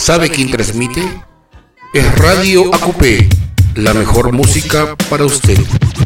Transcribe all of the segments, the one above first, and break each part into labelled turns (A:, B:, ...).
A: ¿Sabe quién transmite? Es Radio ACUPE, la mejor música para usted.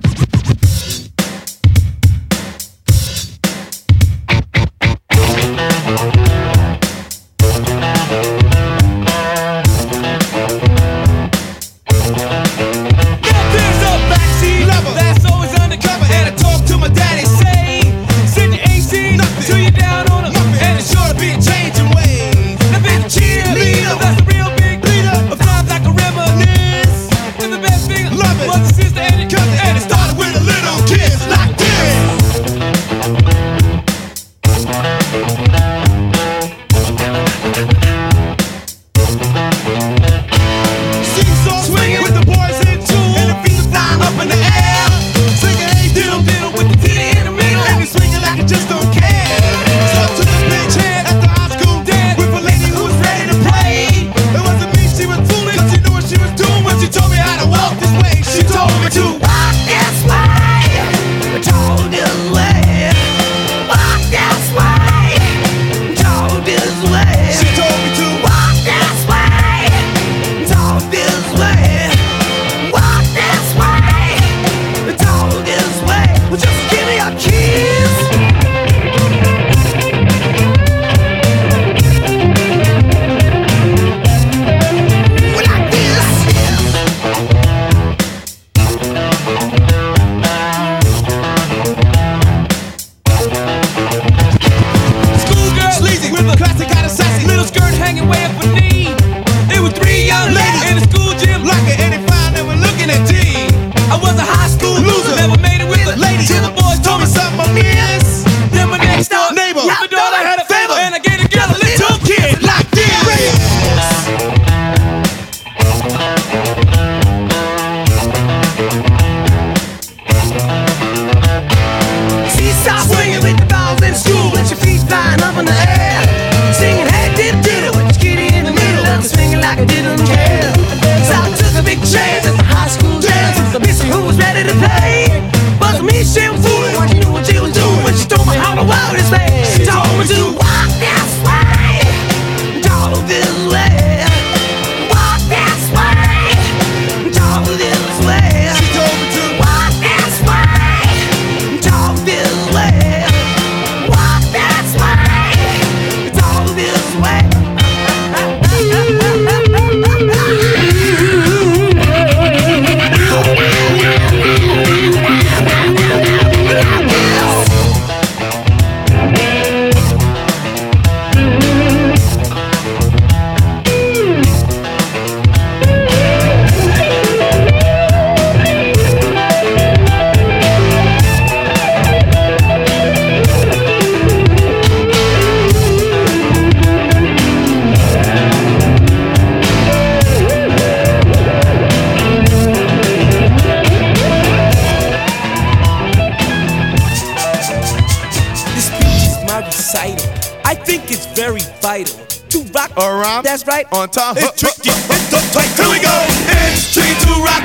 B: On time, it's tricky, it's the tight. Here we go. It's tricky to rock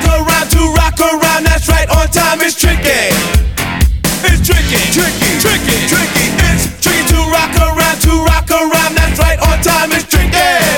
B: around. That's right, on time, it's tricky. It's tricky, tricky, tricky, tricky. It's tricky to rock around. That's right, on time, it's tricky.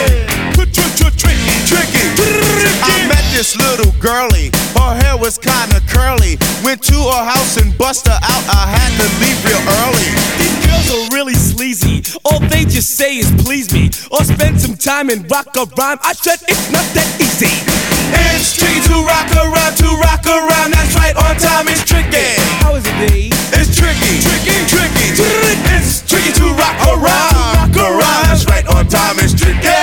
B: Tricky. I met this little girlie. Her hair was kinda curly. Went to her house and bust her out. I had to leave real early.
C: These girls are really sleazy. All they just say is please me, or spend some time and rock a rhyme. I said it's not that easy.
B: It's tricky to rock around. That's right, on time it's tricky.
C: How is it, D?
B: It's tricky, tricky, tricky. It's tricky to rock around. That's right, on time it's tricky.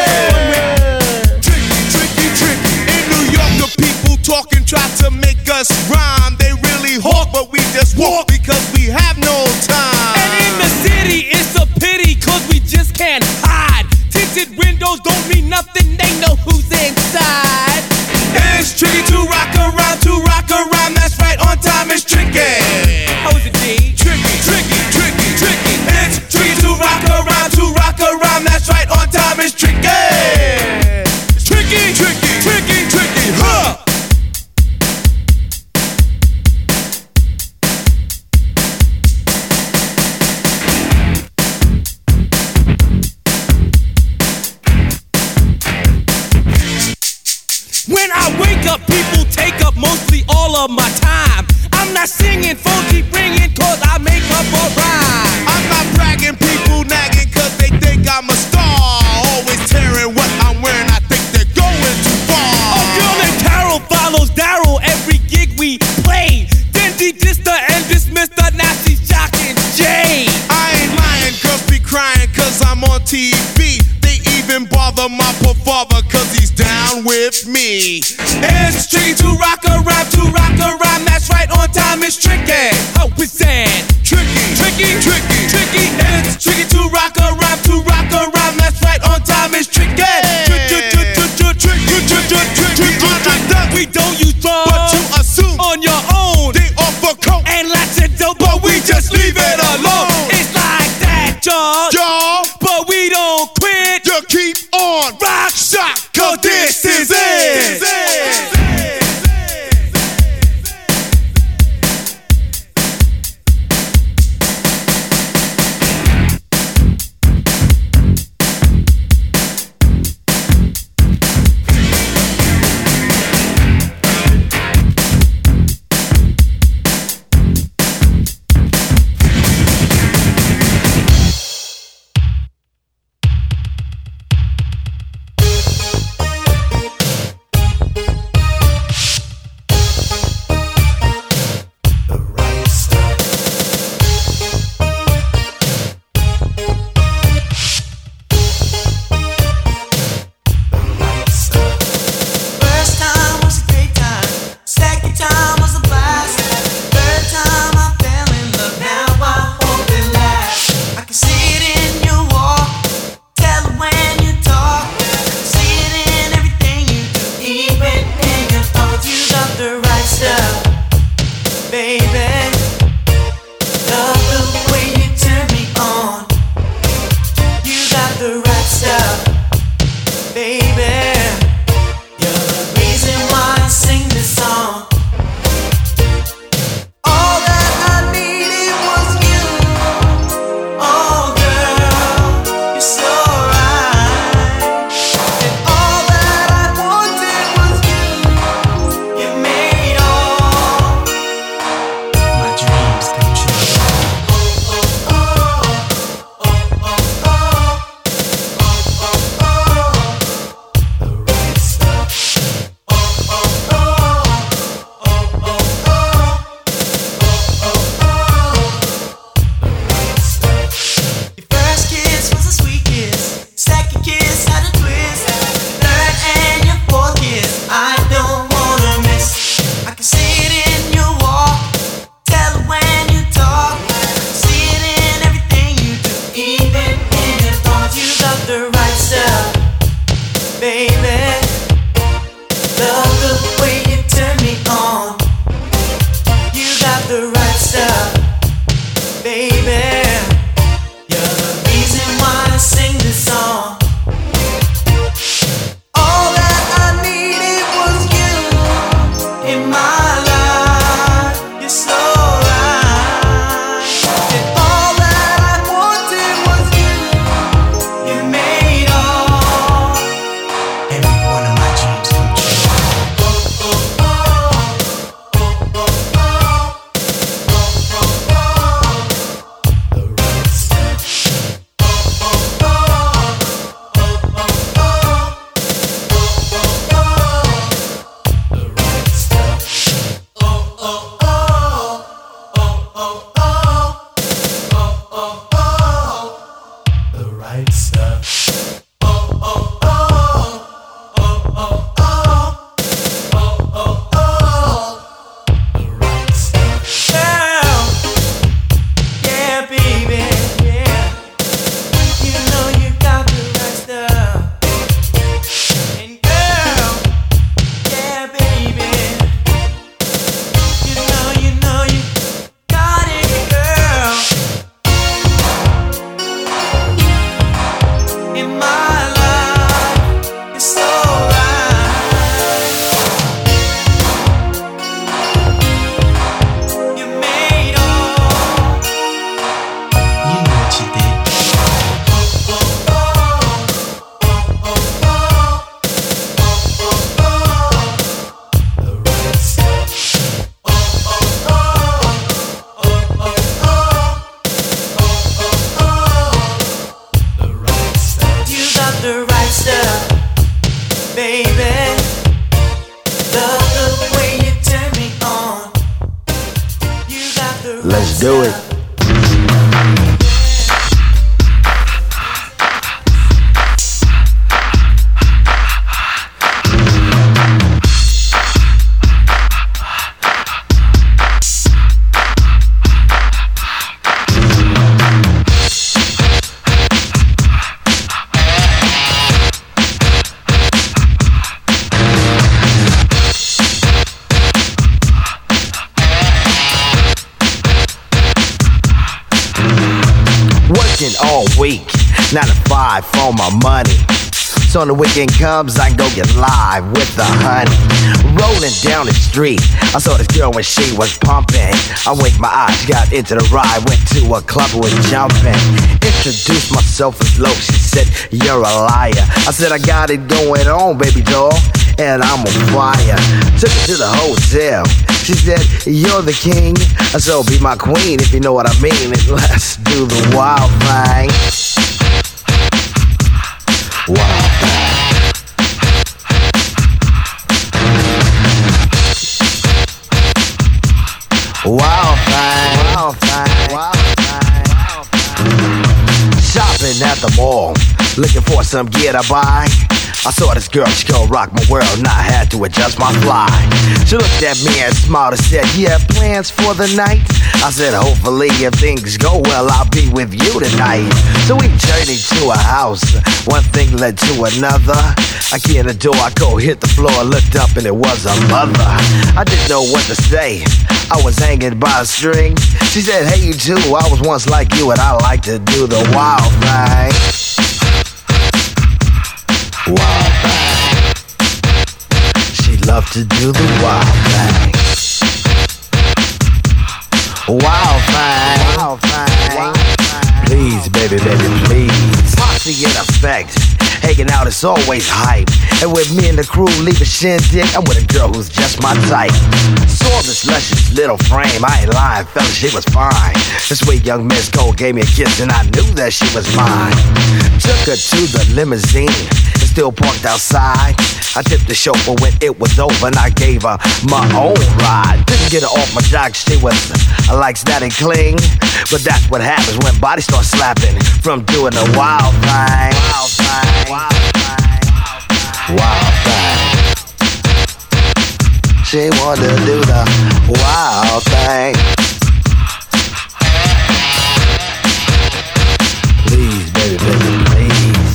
B: Tricky. In New York, the people talking try to make us rhyme. They really hawk, but we just walk because we have no time.
C: And in the city, it's a pity, cause we just can't hide. Tinted windows don't mean nothing, they know who's inside.
B: It's tricky to rock around. That's right, on time it's tricky.
C: How is it, D?
B: Tricky. It's tricky to rock around. That's right, on time it's tricky. Tricky, huh?
C: bragging, phone keep ringing, cause I make up a rhyme.
B: I'm not bragging, people nagging, cause they think I'm a star. Always tearing what I'm wearing, I think they're going too far.
C: A girl named Carol follows Daryl every gig we play. Then she dissed her and dismissed her, now she's shocking Jay.
B: I ain't lying, girls be crying cause I'm on TV. They even bother my poor father cause he's down with me.
C: It's tricky to rock a rhyme, that's right, on time it's tricky. How is that?
B: Tricky,
C: Tricky,
B: tricky,
C: tricky. It's tricky to rock a rhyme, that's right, on time it's tricky. We don't use drugs,
B: but you assume
C: on your own.
B: they offer coke
C: And lots of dope,
B: but we just leave it alone.
C: It's like that, y'all.
B: Y'all,
C: But we don't quit.
B: you keep on
C: Rock,
B: shock, cause this is it.
D: Let's do it. All week, 9 to 5 for my money. So when the weekend comes, I can go get live with the honey. Rolling down the street, I saw this girl when she was pumping. I winked my eyes, got into the ride, went to a club and was jumping. Introduced myself as low, she said, you're a liar. I said, I got it going on, baby doll, and I'm on fire. Took her to the hotel. She said, you're the king, so be my queen if you know what I mean. And let's do the wild thing. Wild thing. Wild thing. Wild thing. Wild thing. Shopping at the mall, looking for some gear to buy. I saw this girl, she gon' rock my world, and I had to adjust my fly. She looked at me and smiled and said, you have plans for the night? I said, hopefully if things go well, I'll be with you tonight. So we journeyed to a house, one thing led to another. I key in the door, I go hit the floor, looked up and it was a mother. I didn't know what to say, I was hanging by a string. She said, hey you too, I was once like you and I like to do the wild thing. Wild thing. She loved to do the wild thing. Wild thing. Wild thing. Please, baby, baby, please. Posse in effect. Hanging out is always hype. And with me and the crew leave a shindig, I'm with a girl who's just my type. Saw this luscious little frame, I ain't lying, fella, she was fine. This sweet young Miss Cole gave me a kiss and I knew that she was mine. Took her to the limousine, it's still parked outside. I tipped the chauffeur when it was over and I gave her my own ride. Didn't get her off my jock, she was like static cling. But that's what happens when bodies start slapping from doing the wild thing. Wild thing. Wild thing. Wild thing. She wanted to do the wild thing. Please, baby, baby, please.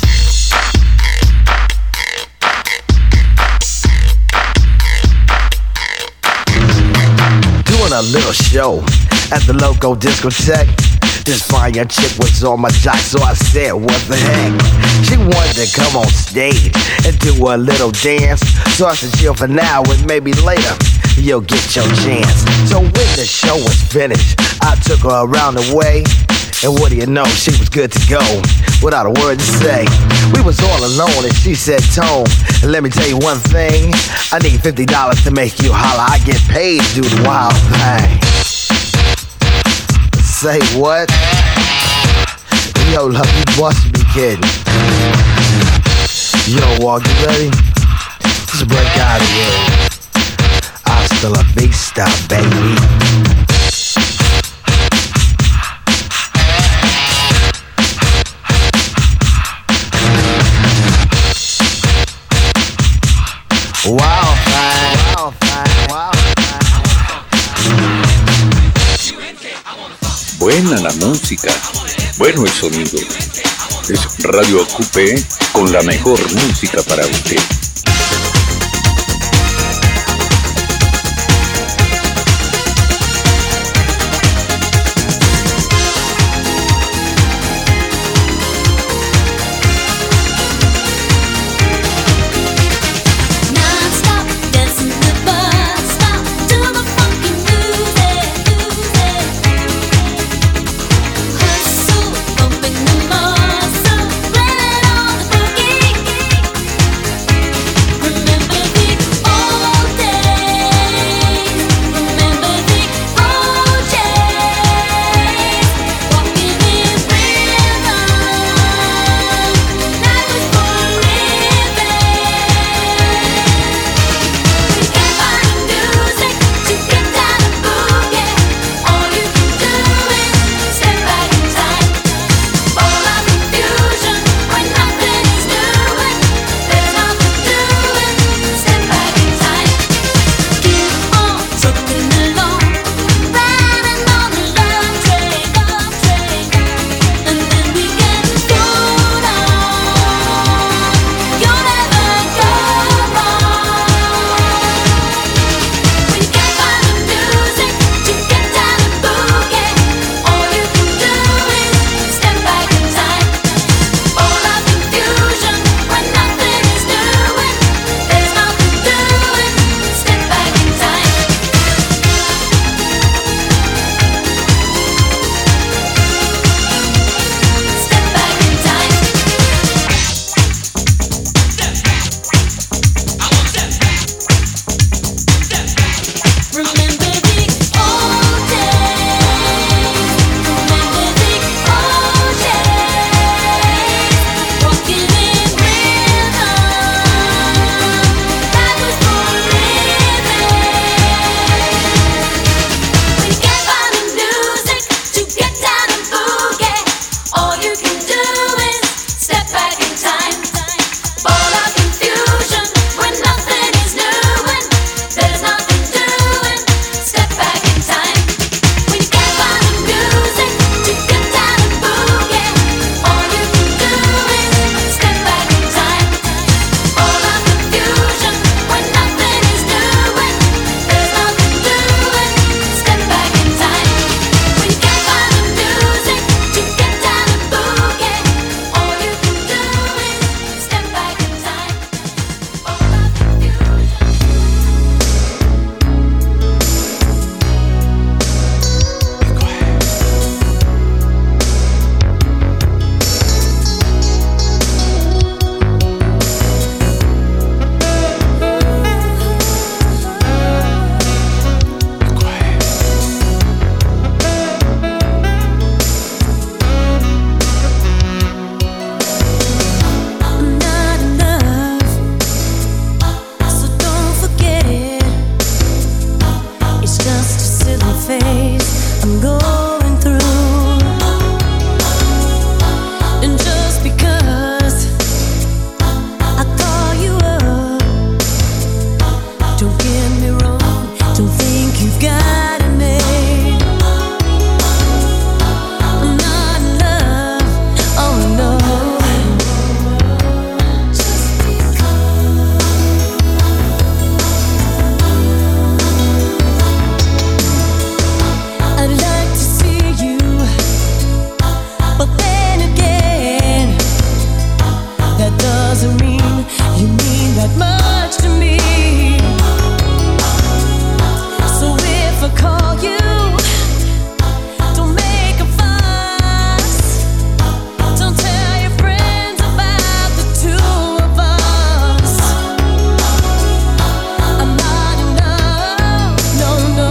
D: Doing a little show at the local discotheque. This fine young chick was on my jock, so I said, what the heck? She wanted to come on stage and do a little dance. So I said, chill for now and maybe later you'll get your chance. So when the show was finished, I took her around the way. And what do you know, she was good to go, without a word to say. We was all alone and she said, Tone, let me tell you one thing. I need $50 to make you holler. I get paid to do the wild thing. Say what? Yo, love, you must be kidding. Yo, Walk, you ready? Let's break out of here. Hasta la vista, baby. Wow, fine. Wow, fine. Wow, fine.
E: Buena la música, bueno el sonido. Es Radio Ocupe con la mejor música para usted.
F: I'm going through. And just because I call you up, don't get me wrong, don't think you've got it made. I'm not in love, oh no. I'd like to see you, but then again, that doesn't mean you mean that much to me. So if I call you, don't make a fuss. Don't tell your friends about the two of us. I'm not in love, no, no.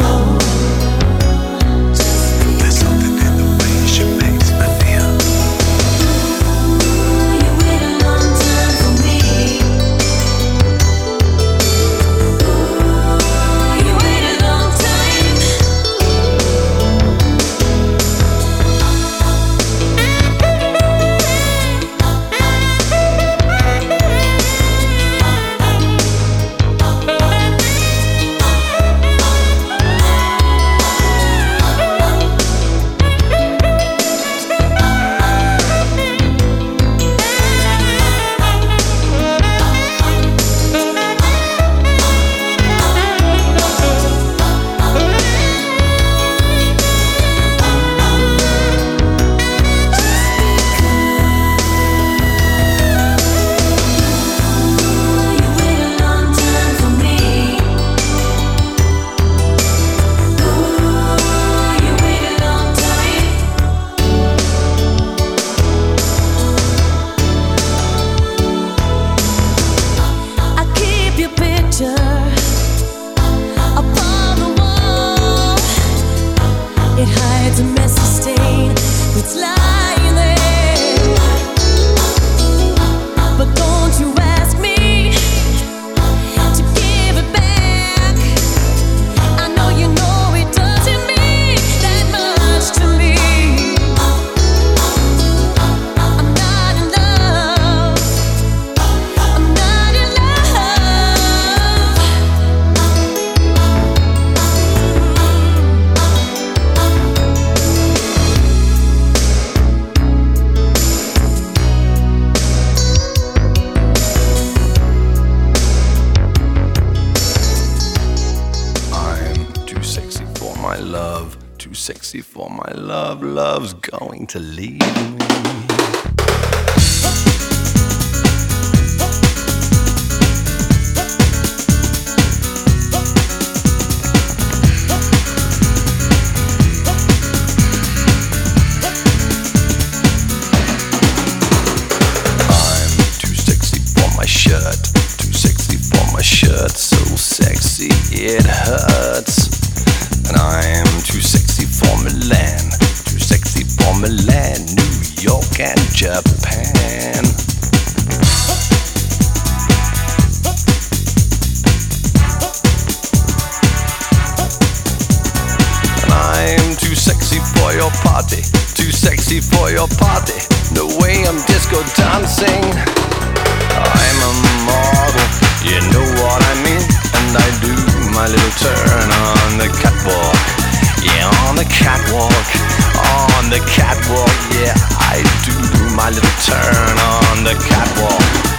B: There's something in the way she makes me feel.
F: You wait a long time for me. You wait a long time. You wait a long time for me. You wait a long time. I keep your picture upon the wall. It hides a messy stain that's lying there. But don't you ask me to give it back. I know you know it doesn't mean that much to me. I'm not in love. I'm not in
G: I'm too sexy for my love, too sexy for my love. Love's going to leave me. I'm too sexy for my shirt, too sexy for my shirt, so sexy it hurts. And I'm too sexy for Milan, too sexy for Milan, New York and Japan. And I'm too sexy for your party, too sexy for your party. No way I'm disco dancing. I'm a model, you know what I mean. And I do my little turn on the catwalk. Yeah, on the catwalk, on the catwalk. Yeah, I do my little turn on the catwalk.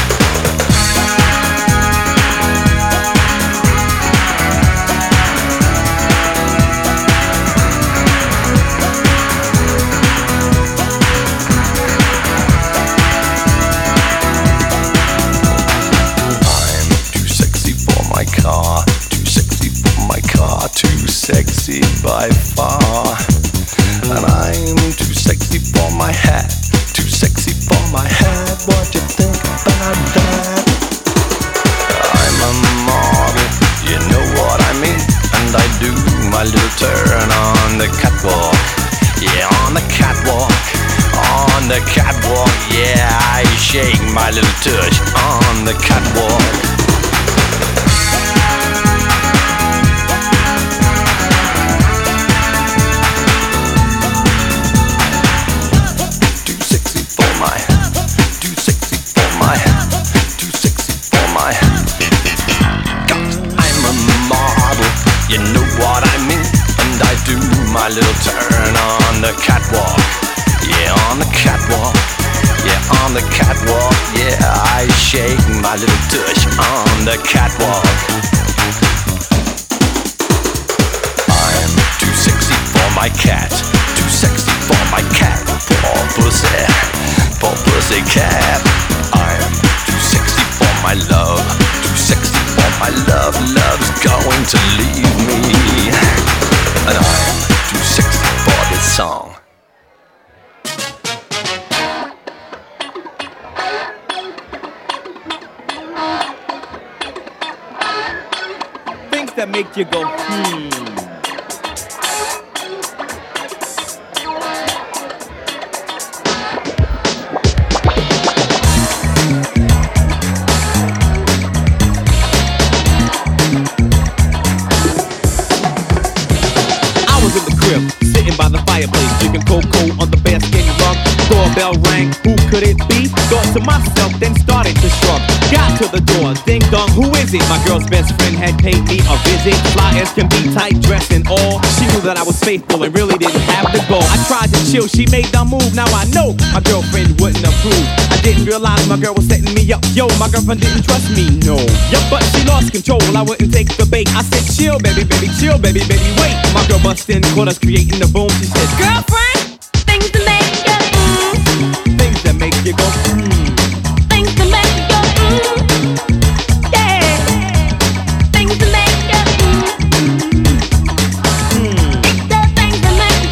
G: Car, too sexy for my car, too sexy by far. And I'm too sexy for my hat, too sexy for my hat. What you think about that? I'm a model, you know what I mean. And I do my little turn on the catwalk. Yeah, on the catwalk, on the catwalk. Yeah, I shake my little tush on the catwalk. do my little turn on the catwalk. Yeah, on the catwalk. Yeah, on the catwalk. Yeah, I shake my little tush on the catwalk. I'm too sexy for my cat. Too sexy for my cat. Poor pussy cat. I'm too sexy for my love. Too sexy for my love. Love's going to leave me. And I'm too sexy for this song.
C: Things that make you go, sitting by the fireplace, drinking cocoa on the bearskin rug. Doorbell rang, who could it be? Thought to myself, then started to shrug. Got to the door, ding dong, who is it? My girl's best friend had paid me a visit. Fly as can be, tight dress and all. She knew that I was faithful and really didn't have the goal. I tried to chill, she made the move. Now I know my girlfriend wouldn't approve. I didn't realize my girl was setting me up. Yo, my girlfriend didn't trust me, no. Yup, but she lost control, I wouldn't take the bait. I said, chill, baby, baby, chill, baby, baby, wait. My girl bust in, caught us creating the boom. She said,
F: Girlfriend, things that make you
C: things that make you go,
F: things that make you go, yeah. Things that make you the things that make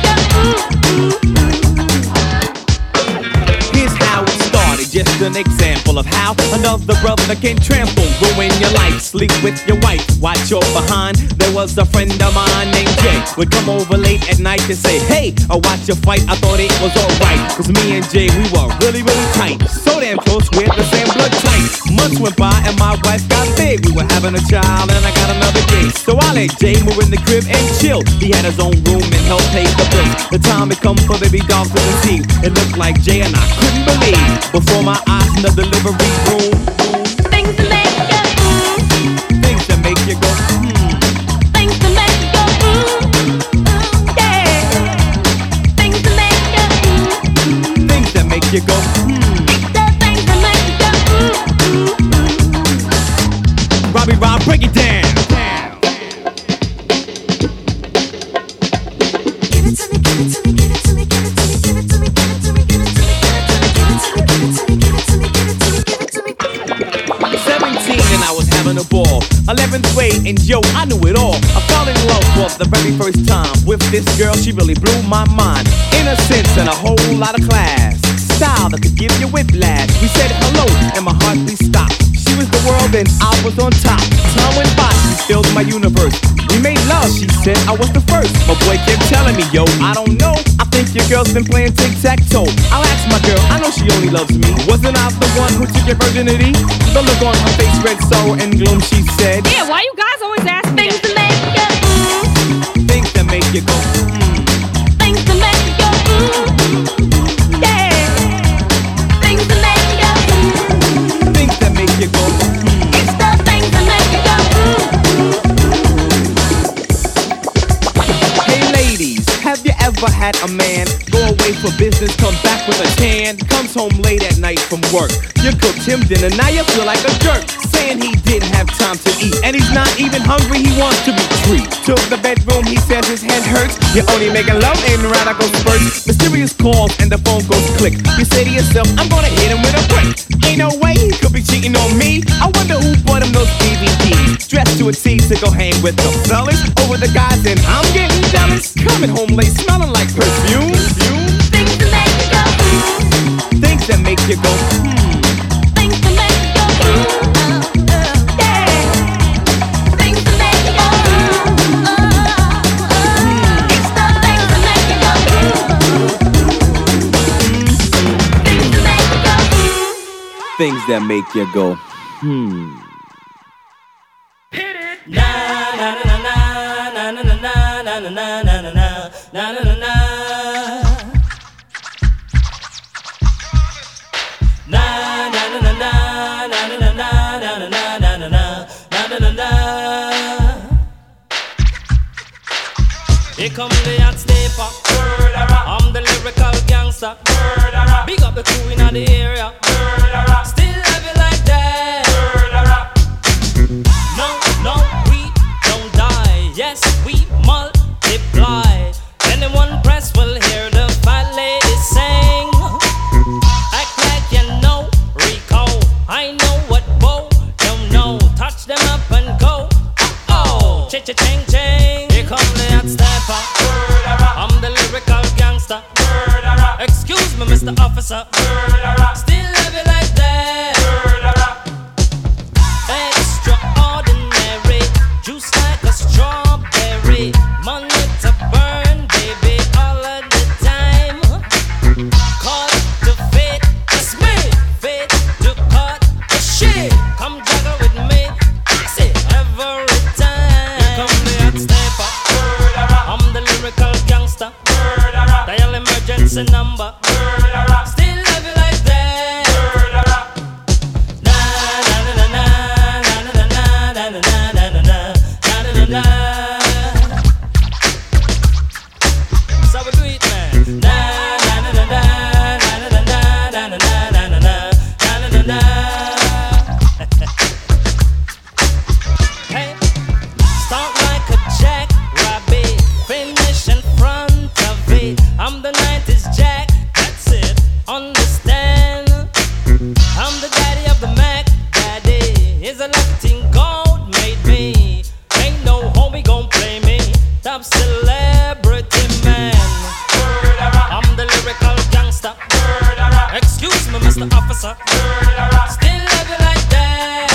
F: you go,
C: Here's how it started, just an example of how another brother can trample, ruin your life, sleep with your wife, watch your behind. There was a friend of mine named Jay, would come over late at night and say, hey, I'll watch your fight. I thought it was alright, cause me and Jay, we were really, really tight. So damn close, we're the same blood type. Months went by and my wife got big. We were having a child and I got another kid. So I let Jay move in the crib and chill. He had his own room and helped pay the bills. The time had come for baby doll to conceive. It looked like Jay and I couldn't believe. Before my eyes in the delivery room,
F: things that make you
C: things that make you go,
F: things that make you go, yeah. Things that make you
C: things that make you go,
F: the things that make you go,
C: Robbie Rob, break it down.
F: Give it to me, give it to me, give it to me, give it to me, give it to me, give it to me, give it to me, give it to me, give it to me, give it to me, give it to me, give it to me.
C: 17 and I was having a ball. 11th grade and yo, I knew it all. I fell in love for the very first time with this girl. She really blew my mind. Innocence and a whole lot of class. Style that could give you whiplash. We said hello and my heart please stopped. She was the world and I was on top. Time went by, she filled my universe. We made love, she said I was the first. My boy kept telling me, yo, I don't know. I think your girl's been playing tic-tac-toe. I'll ask my girl, I know she only loves me. Wasn't I the one who took your virginity? The look on her face read sorrow and gloom, she said,
H: Yeah, why you guys always ask me
F: Things
H: that?
F: that make you
C: things that make you go,
F: things that make you go, yeah. Things that make you
C: things that make you go,
F: it's the things that make you go.
C: Hey ladies, have you ever had a man go away for business, come back with a tan, comes home late at night from work? You cooked him dinner, now you feel like a jerk, saying he didn't have time to eat, and he's not even hungry, he wants to be treated. To the bedroom, he says his head hurts. You're only making love and around I go spurts. Mysterious calls and the phone goes click. You say to yourself, I'm gonna hit him with a brick. Ain't no way he could be cheating on me. I wonder who bought him those DVDs. Dressed to a T to go hang with the fellas over the guys, and I'm getting jealous. Coming home late, smelling like perfume.
F: Things that make you go,
C: Things that make you go,
F: things that make you go, yeah. Things that make you go, it's the things that make you go, things that make you go.
C: things that make you go,
I: Here come the hot stepper. I'm the lyrical gangster. Big up the crew in the area. Still have it like that. No, no, we don't die. Yes, we multiply. Anyone press will hear the fat lady sing. Act like you know Rico. I know what Bo don't know. Touch them up and go. Oh, cha-cha-ching ching. Here come the hot stepper. I'm the lyrical gangster. Excuse me, Mr. Officer. Still have it like that. Extraordinary, juice like a strawberry. Money to burn, baby, all of the time. Cut to fit, it's me. Fit to cut the shit. Come juggle with me, I say every time. Here come the hot stepper. I'm the lyrical gangster. Dial emergency number. Still have it like that. Na na na na na na na na na na na na na. So we do it, man. Na na na na na na na na na na na na na. Hey, start like a jackrabbit, finish in front of it. I'm the 90s Jack, that's it, understand? I'm the daddy of the Mac, daddy. Is a lucky thing God made me. Ain't no homie gon' play me. Top celebrity man. I'm the lyrical gangster. Excuse me, Mr. Officer. Still love you like that.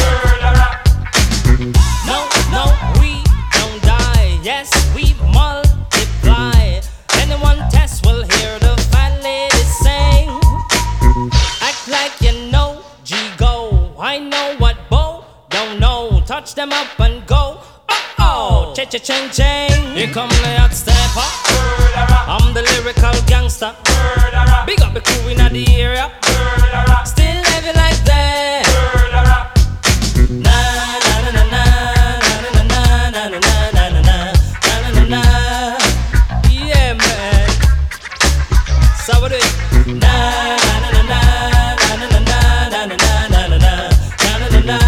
I: No, no, we don't die. Yes, we multiply. Anyone test will hear the fat lady sing. Act like you know G-Go. I know what Bo don't know. Touch them up and go. Oh, cha-cha-ching-ching. Here come the hot stepper. I'm the lyrical gangster. Big up the crew in the area. Still have it like that. Na na na na na na na na na na na na na. Yeah, man. So we do it. Na na na na na na na na na na na na na.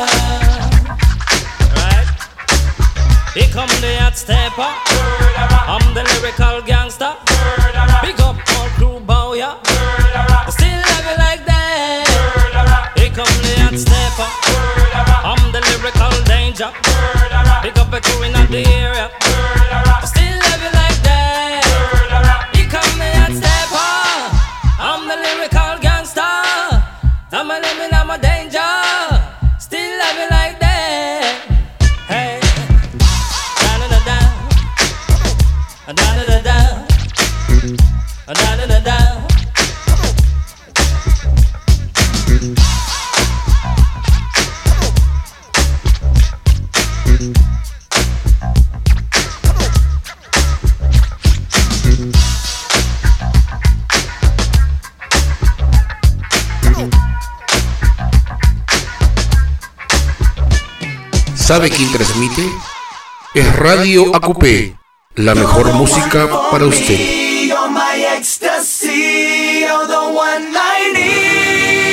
I: Right? Here come the hot stepper. I'm the lyrical gangster. Big up all crew bow, yeah. Still have it like that. Here come the hot stepper. I'm the lyrical danger. Big up the crew in the area. Still have it like that. Here come the hot stepper. I'm the lyrical gangster. I'm a living, I'm a danger. Still have it like that. Hey, da da da da, da da da da, da da da da.
A: ¿Sabe quién transmite? Es Radio AQP, la mejor música para usted.
B: You're my ecstasy, you're the one I need.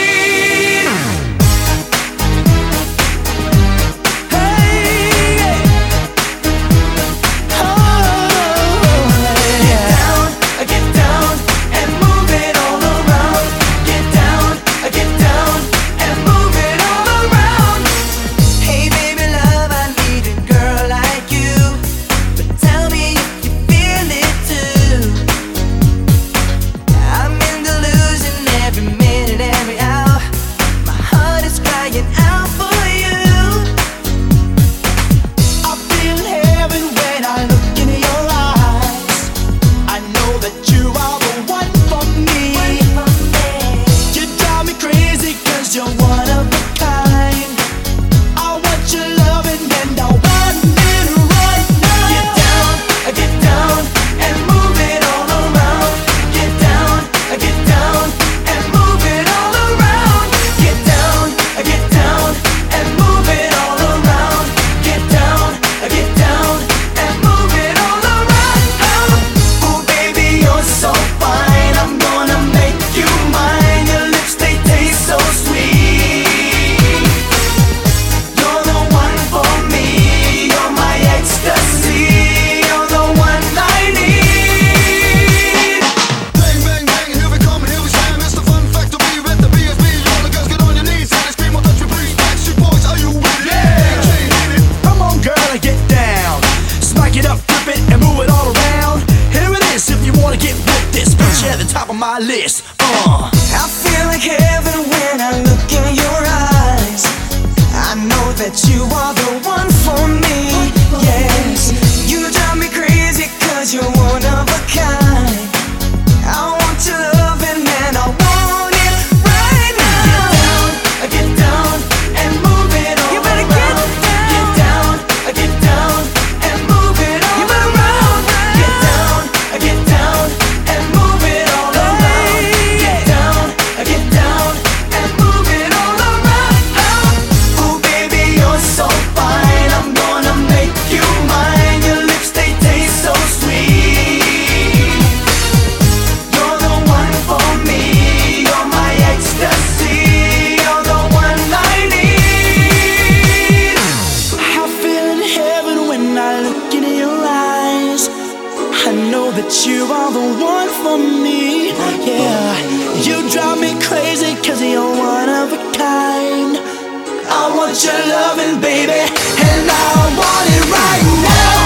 B: Hey, oh, get down and move it all around. Get down and move it all around. Hey baby love, I need a girl like you, but tell me if you feel it too. I'm in delusion every minute my list.
J: I feel like heaven when I look in your eyes. I know that you are the one for me. Yes, you drive me crazy 'cause you're one of a kind. I want your loving and I want it right now. Get down and move it all. You better around. Get down and move it all. You better around. Get down and move it all around. Get down and move it all around. Oh baby, you're so fine. I'm gonna make you mine. Your lips, they taste so sweet. You're the one for me. You're my ecstasy. You're the one I need. I feel in heaven when I look in your eyes. I know that you are the one for me. Yeah, you drive me crazy 'cause you're one of a kind. I want your loving, baby, and I want it right now.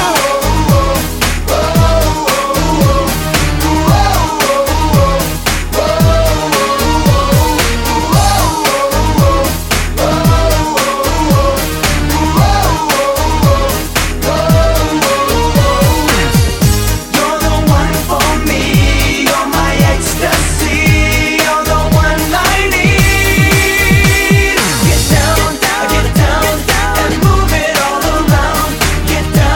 J: You're the one for me. You're my ecstasy. You're the one I need. Get down and move it all around. Get down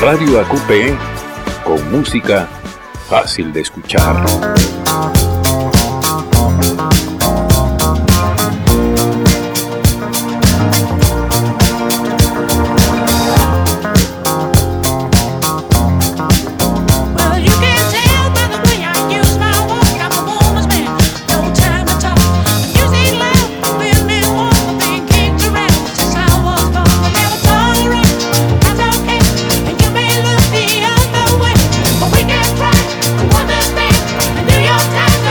E: Radio AQP con música fácil de escuchar.
F: Your time.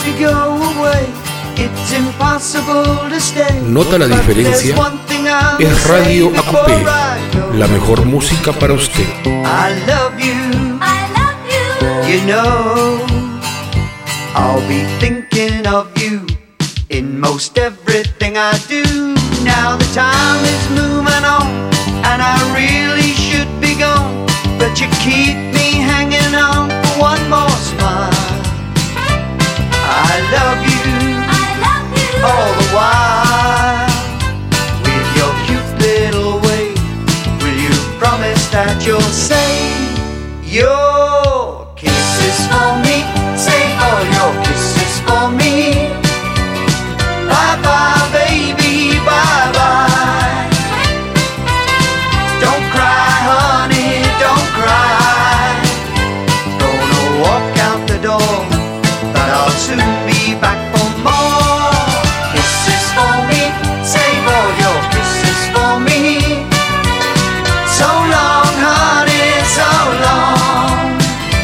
J: to go away. It's impossible to stay.
A: ¿Nota la diferencia? Es Radio AQP, la mejor música para usted.
J: I love you. I love you. You know, I'll be thinking of you in most everything I do. Now the time is moving on, and I really should be gone, but you keep me hanging on for one more smile. I love you. I love you. All the while, with your cute little way, will you promise that you'll say your kisses for me? Save all your kisses for me. Bye bye, baby, bye bye. Don't cry, honey, don't cry. Gonna walk out the door, but I'll soon be back for more kisses for me. Save all your kisses for me. So long, honey, so long.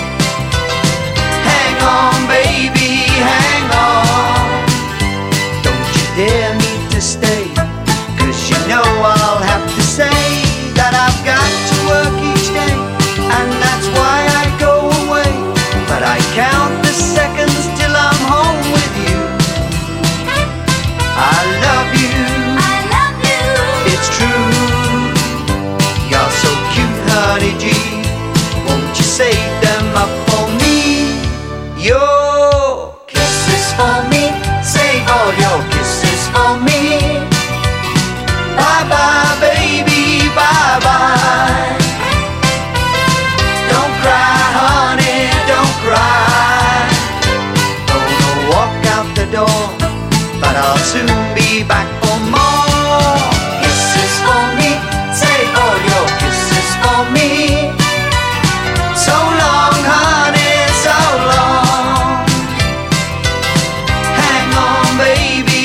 J: Hang on, baby, hang on. Don't you dare need to stay, 'cause you know I'll have to say that I've got to work each day, and that's why I go away. But I count the seconds till I'm home with you. I love you. I love you. It's true. You're so cute, honey G. Won't you save them up for me? Your kisses for me. Save all your kisses for me. Bye bye, baby, bye bye. Don't cry, honey, don't cry. Gonna walk out the door, but I'll soon be back for more kisses for me. Save all your kisses for me. So long, honey, so long. Hang on, baby,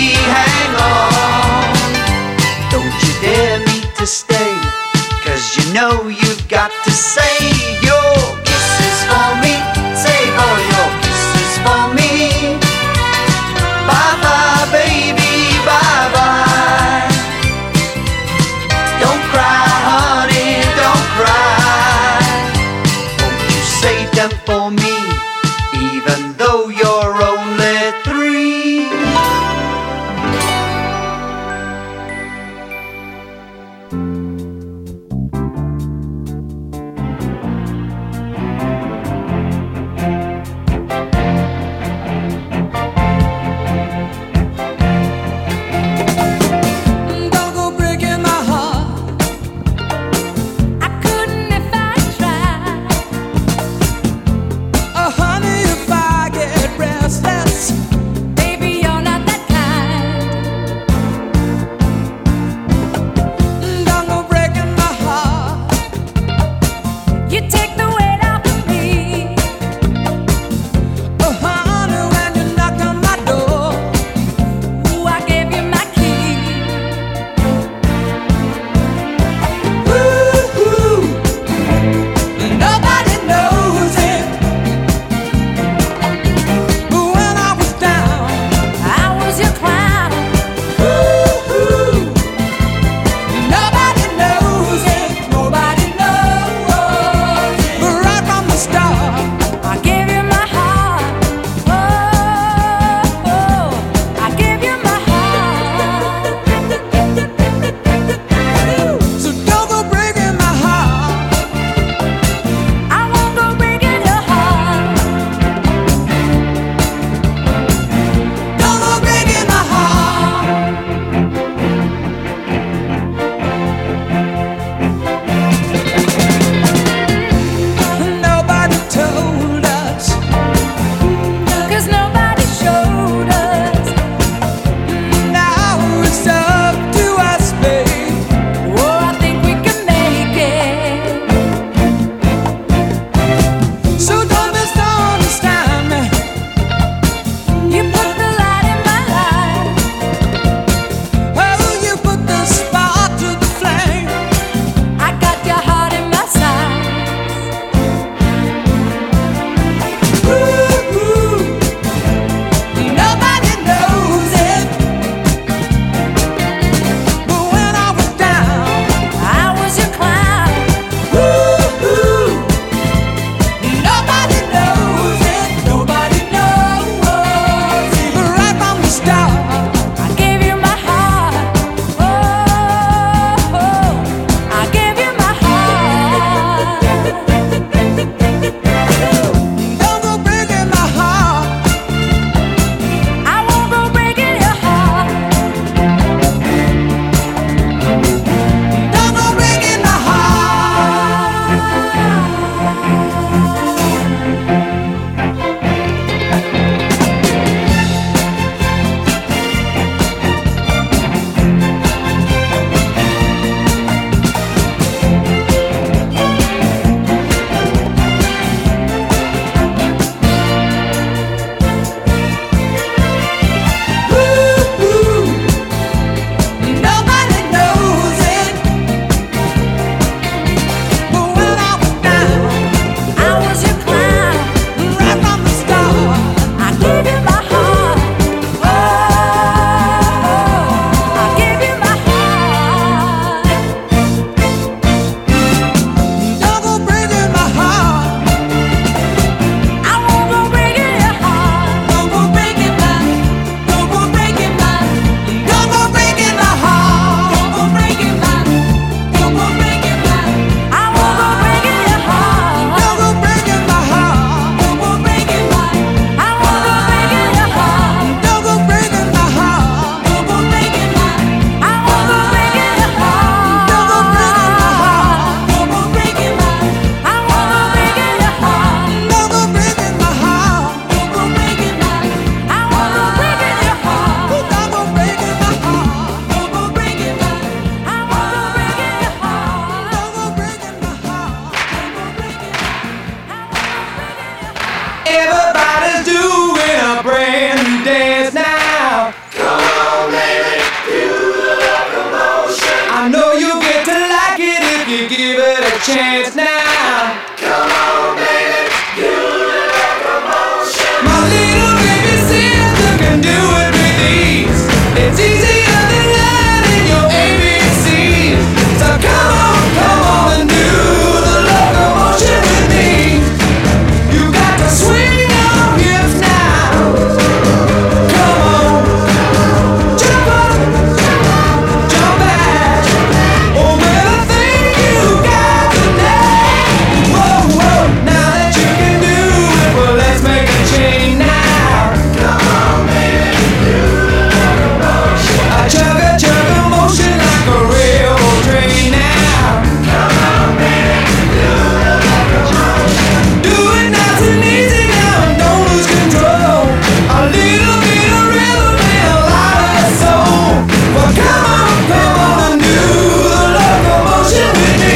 J: chance now.
B: Come on, baby, do the locomotion.
J: My little baby sister can do it with ease. It's easier than learning your ABCs. So come on and do the locomotion with me. You got to swing your hips now. Come on, jump up, jump back. Oh, well, I think you got the knack. Whoa, whoa, now that you can do it, well, let's make a change now.
B: Come on, baby, do the locomotion.
J: I chug a motion like a railroad train now.
B: Come on, baby, do the locomotion.
J: Do it nice and easy now and don't lose control. A little bit of rhythm and a lot of soul. Well, come on and do the locomotion with me.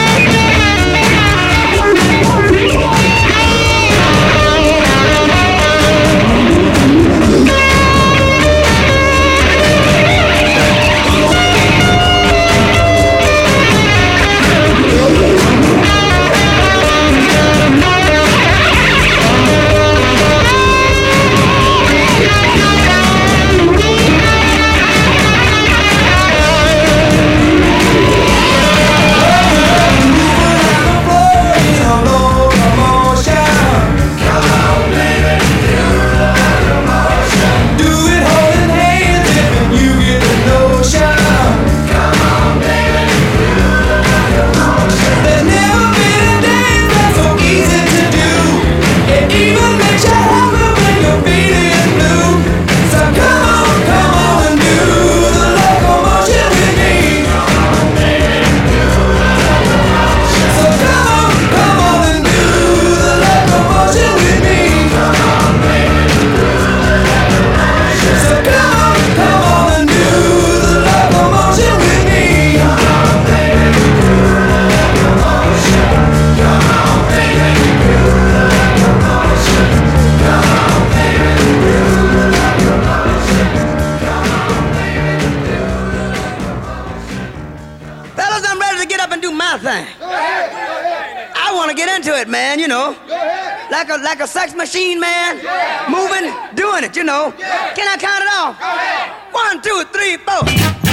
J: Fellas, I'm ready to get up and do my thing. I want to get into it, man, you know. Like a sex machine, man. Moving, doing it, you know. Can I count it off? 1, 2, 3, 4.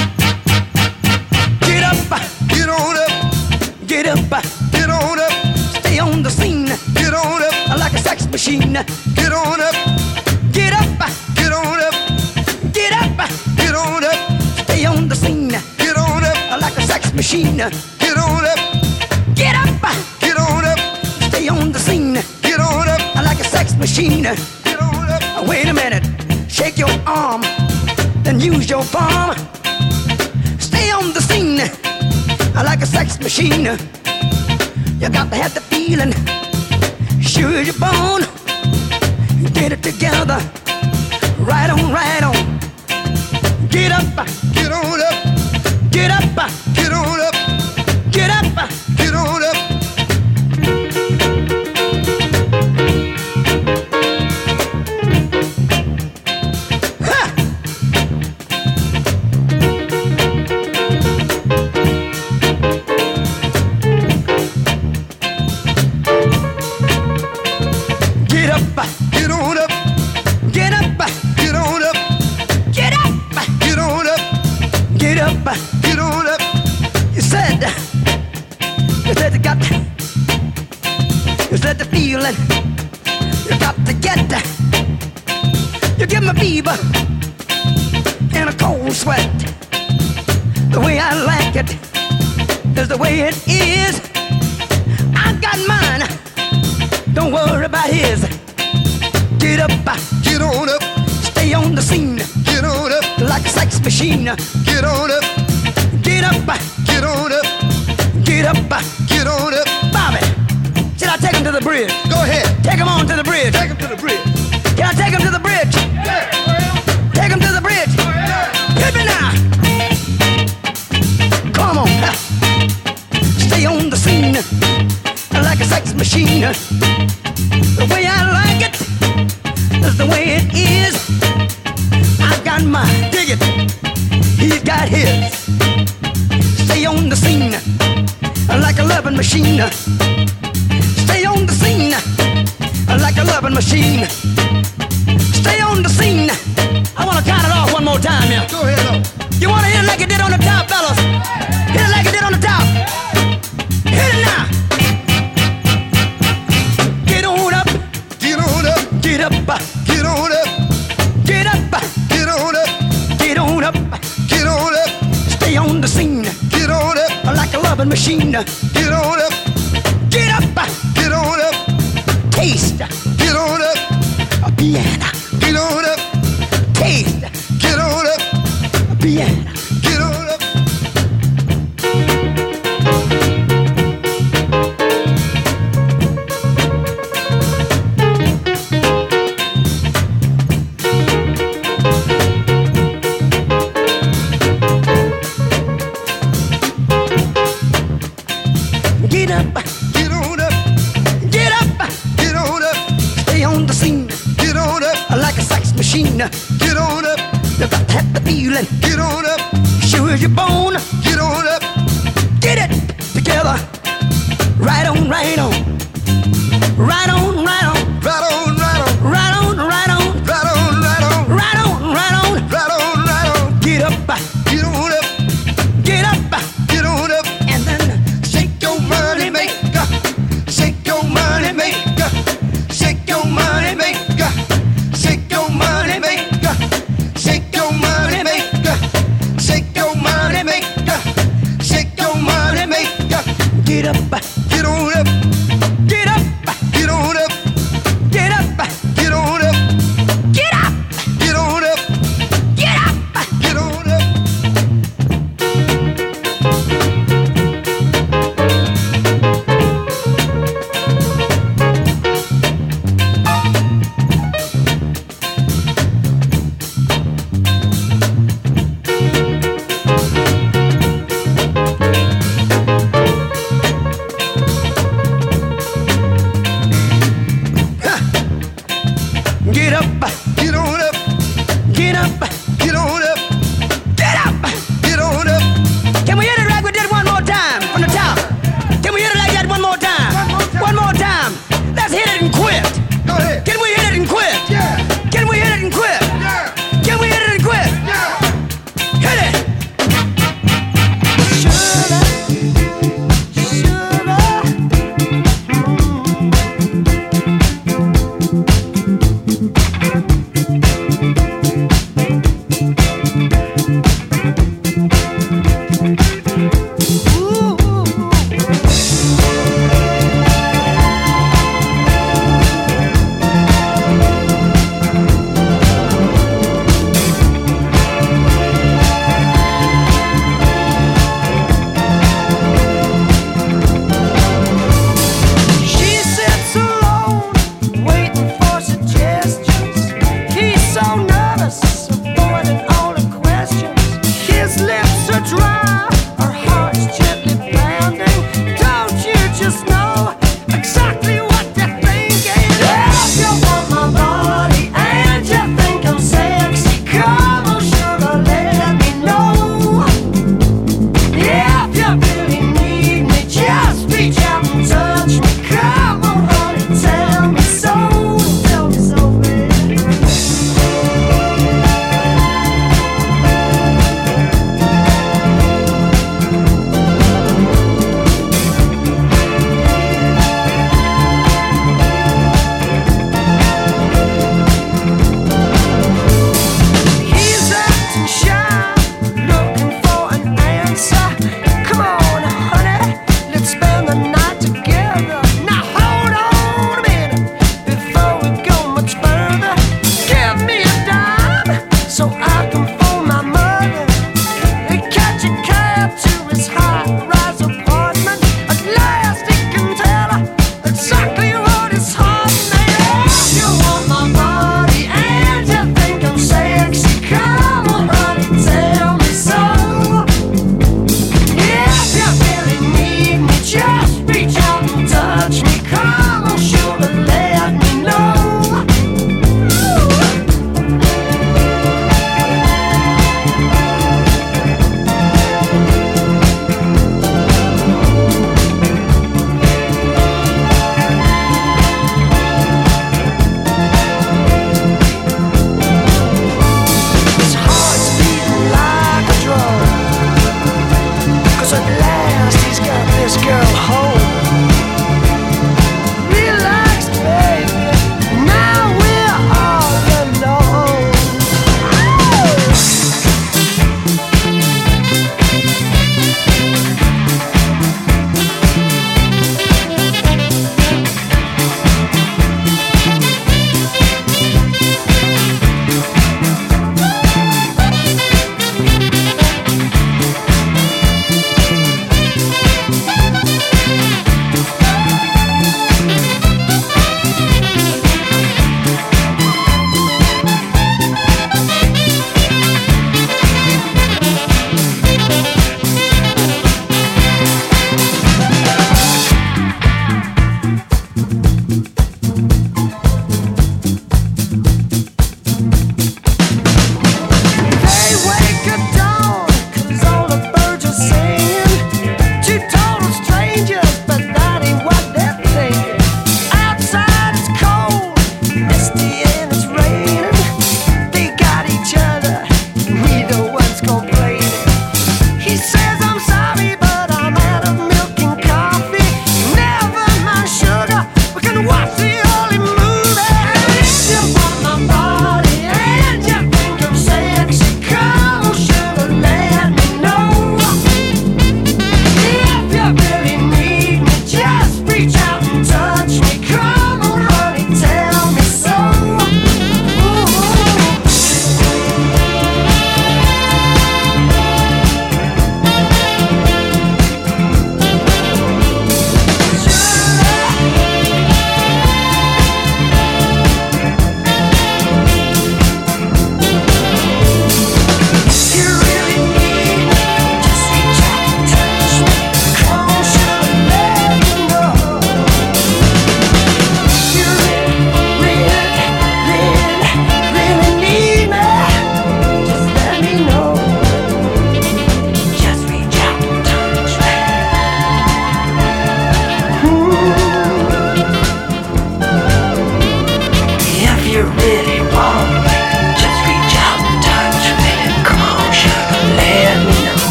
J: Get up,
B: Get on up,
J: get up,
B: get on up,
J: stay on the scene.
B: get on up,
J: Like a sex machine.
B: get on up,
J: Get up,
B: get on up,
J: get up,
B: get on up,
J: stay on the scene.
B: get on up,
J: Like a sex machine.
B: get on up,
J: Get up,
B: get on up,
J: stay on the scene.
B: get on up,
J: Like a sex machine.
B: get on up.
J: Wait a minute, shake your arm, then use your palm. Stay on the scene, like a sex machine. You got to have the feeling, sure you're born. Get it together, right on, right on. Get up,
B: Get on up,
J: get up,
B: get on up,
J: get up.
B: get on up.
J: Ha! Get up,
B: Get on up,
J: get up,
B: get on up,
J: get up,
B: get on up,
J: get up.
B: get on up.
J: You said you said the feeling. You got to get. You give me fever and a cold sweat. The way I like it is the way it is. I got mine. Don't worry about his. Get up,
B: Get on up,
J: stay on the scene
B: get on up,
J: like a sex machine.
B: get on up,
J: Get up,
B: get on up,
J: get up.
B: get on up.
J: Bobby, should I take him to the bridge?
B: Go ahead,
J: Take him on to the bridge.
B: take him to the bridge.
J: Can I take him to the bridge? Take him to the bridge. Hit me now. Come on. Stay on the scene like a sex machine. The way I like it is the way it is. I got mine. Dig it. He's got his. Stay on the scene like a leopard.
K: loving machine. Stay on the scene like a loving machine. Stay on the scene. I wanna count it off one more time, yeah. Go ahead, though. You wanna hit it like it did on the top, fellas? Hit it like it did on the top. Hit it now. Get on up. Get on up. Get up. Get on up. Get up. Get on up. Get on up. Get on up. Stay on the scene. Get on up. Like a loving machine. Get on up. Get up. Get on up. Taste. Get on up. A piano. Get on up. Taste. Get on up. A piano. Get on up. Get up, get on up, get up, get on up. Stay on the scene, get on up, like a sex machine. Get on up, you got to have the feeling. Get on up, sure as you're born. Get on up, get it together. Right on, right on, right on, right on, right on, right on, right on, right on, right on, right on, right on, right on, right on, right on. Get up, get on up, get up, get on up, and then shake your money maker, shake your money maker, shake your money maker, shake your money maker, shake your money maker, shake your money maker, shake your money maker. Get up, get on up, get up, get on up, get up, get on up, get up, get on up, get up, get on up. Get up, get on up, get up, get on up, get up, get on up. Can we hit it like we did one more time from the top? Can we hit it like that one more time? One more time. Let's hit it and quit. Go ahead. Can we hit it and quit? Yeah. Can we hit it and quit? Yeah. Can we hit it and quit? Yeah. Hit it.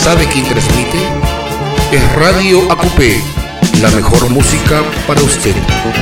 A: ¿Sabe quién transmite? Es Radio AQP, la mejor música para usted.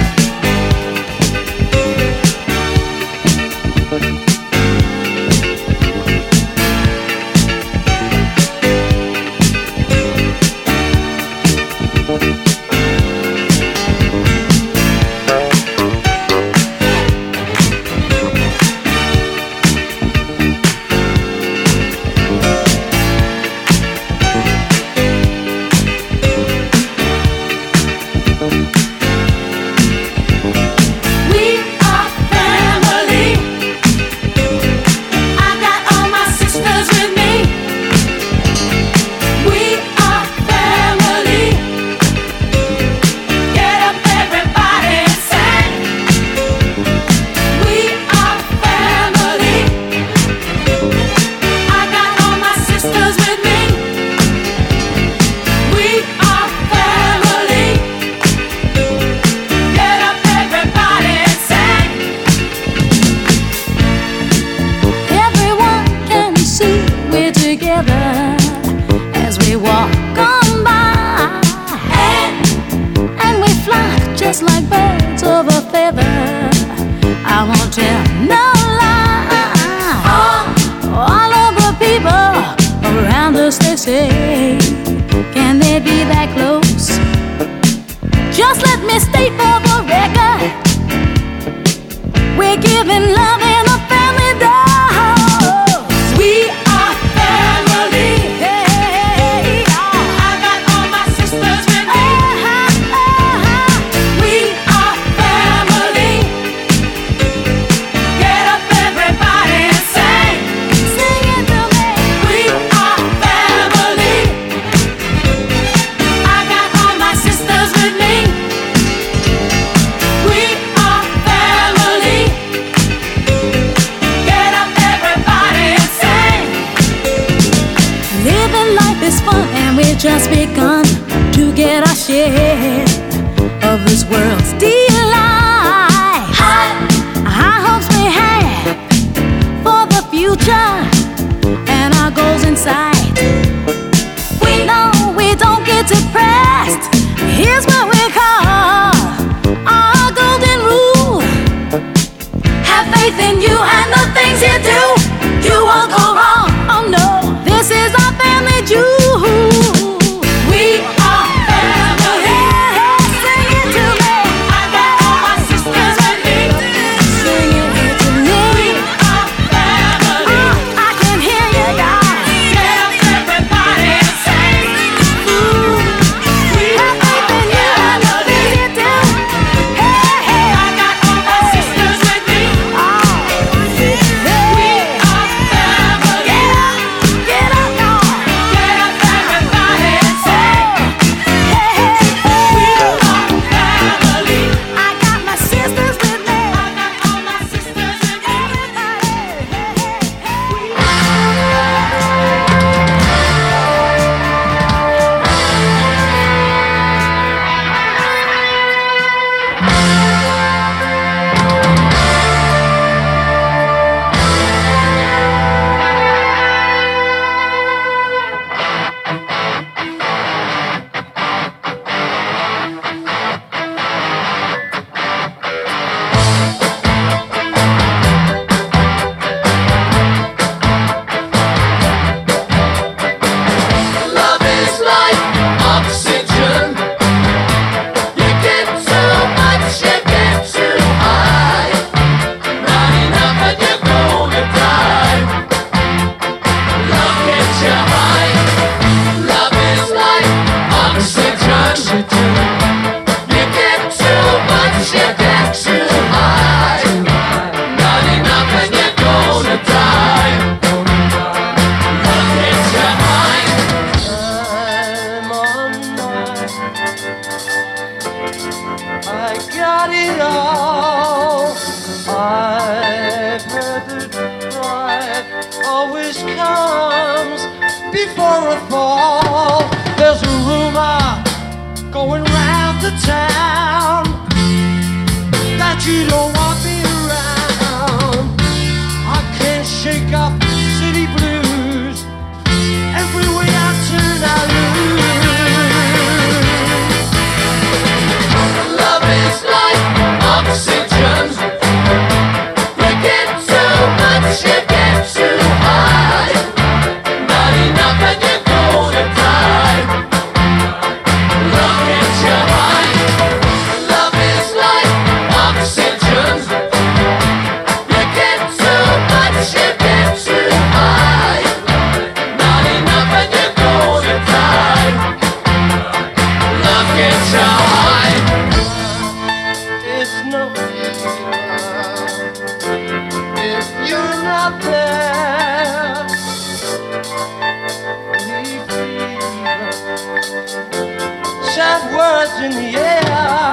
F: Just begun to get our share of this world's delight. High hopes we have for the future and our goals in sight. We know we don't get depressed. Here's what we call our golden rule. Have faith in you and the things you do. You won't go wrong. Oh no, this is our family jewel.
K: before a fall. There's a rumor going round the town that you don't want me around. I can't shake off city blues. Every way I turn
L: in the air.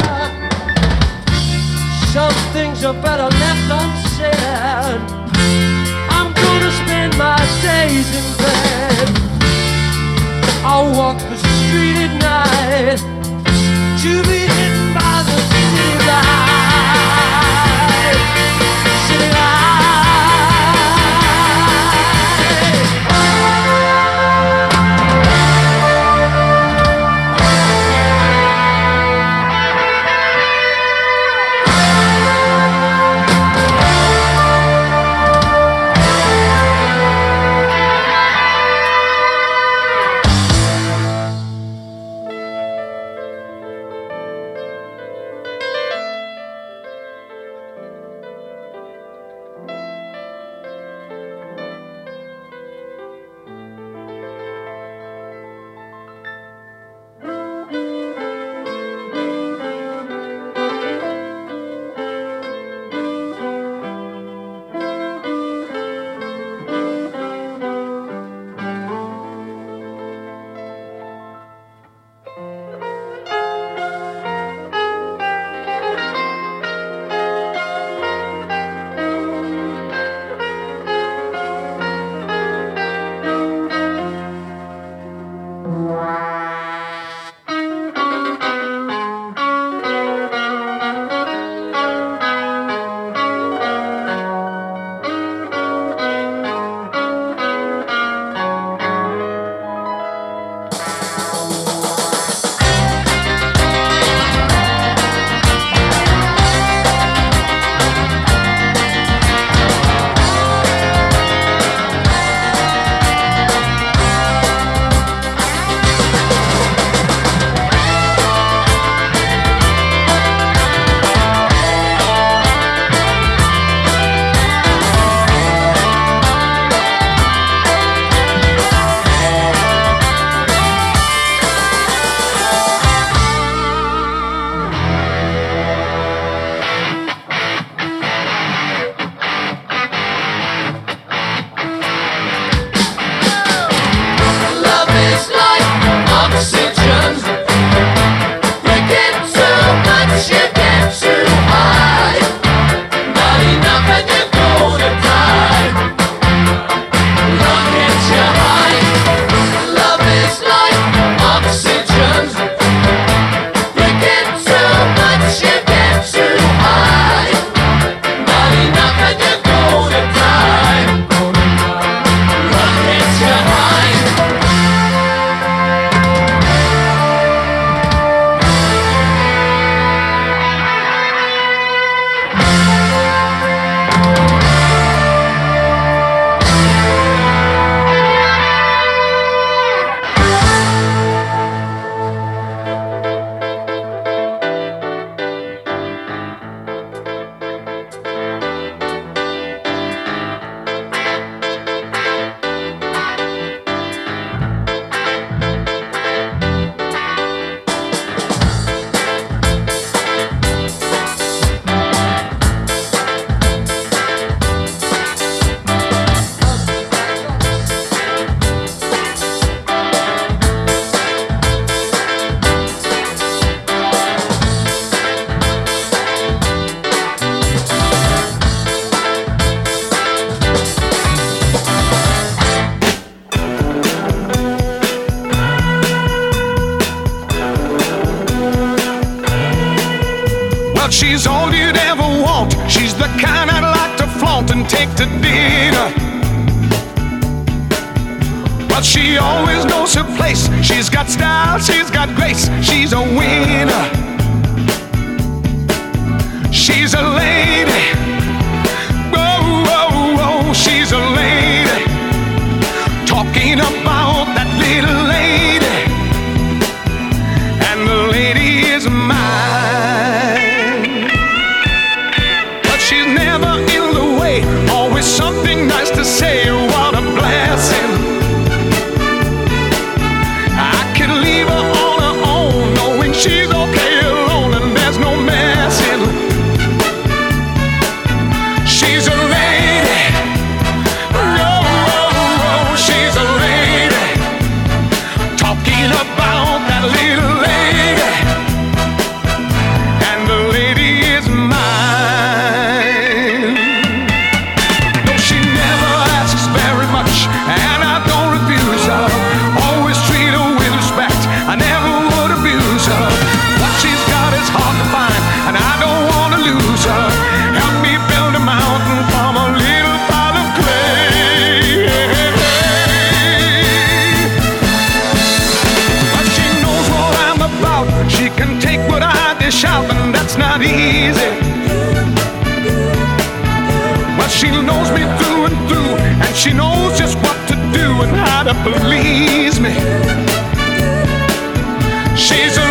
L: Some things are better left unsaid. I'm gonna spend my days in bed. I'll walk the street at night to be hidden by the city light. City light.
M: She's all you'd ever want. She's the kind I'd like to flaunt and take to dinner. But she always knows her place. She's got style, she's got grace. She's a winner. She's a lady. Whoa, whoa, whoa, she's a lady. Talking about that little lady. And the lady is mine. She's never in the way, always something nice to say. What a blessing. I could leave her on her own, knowing she's okay She knows me through and through, and she knows just what to do and how to please me. She's a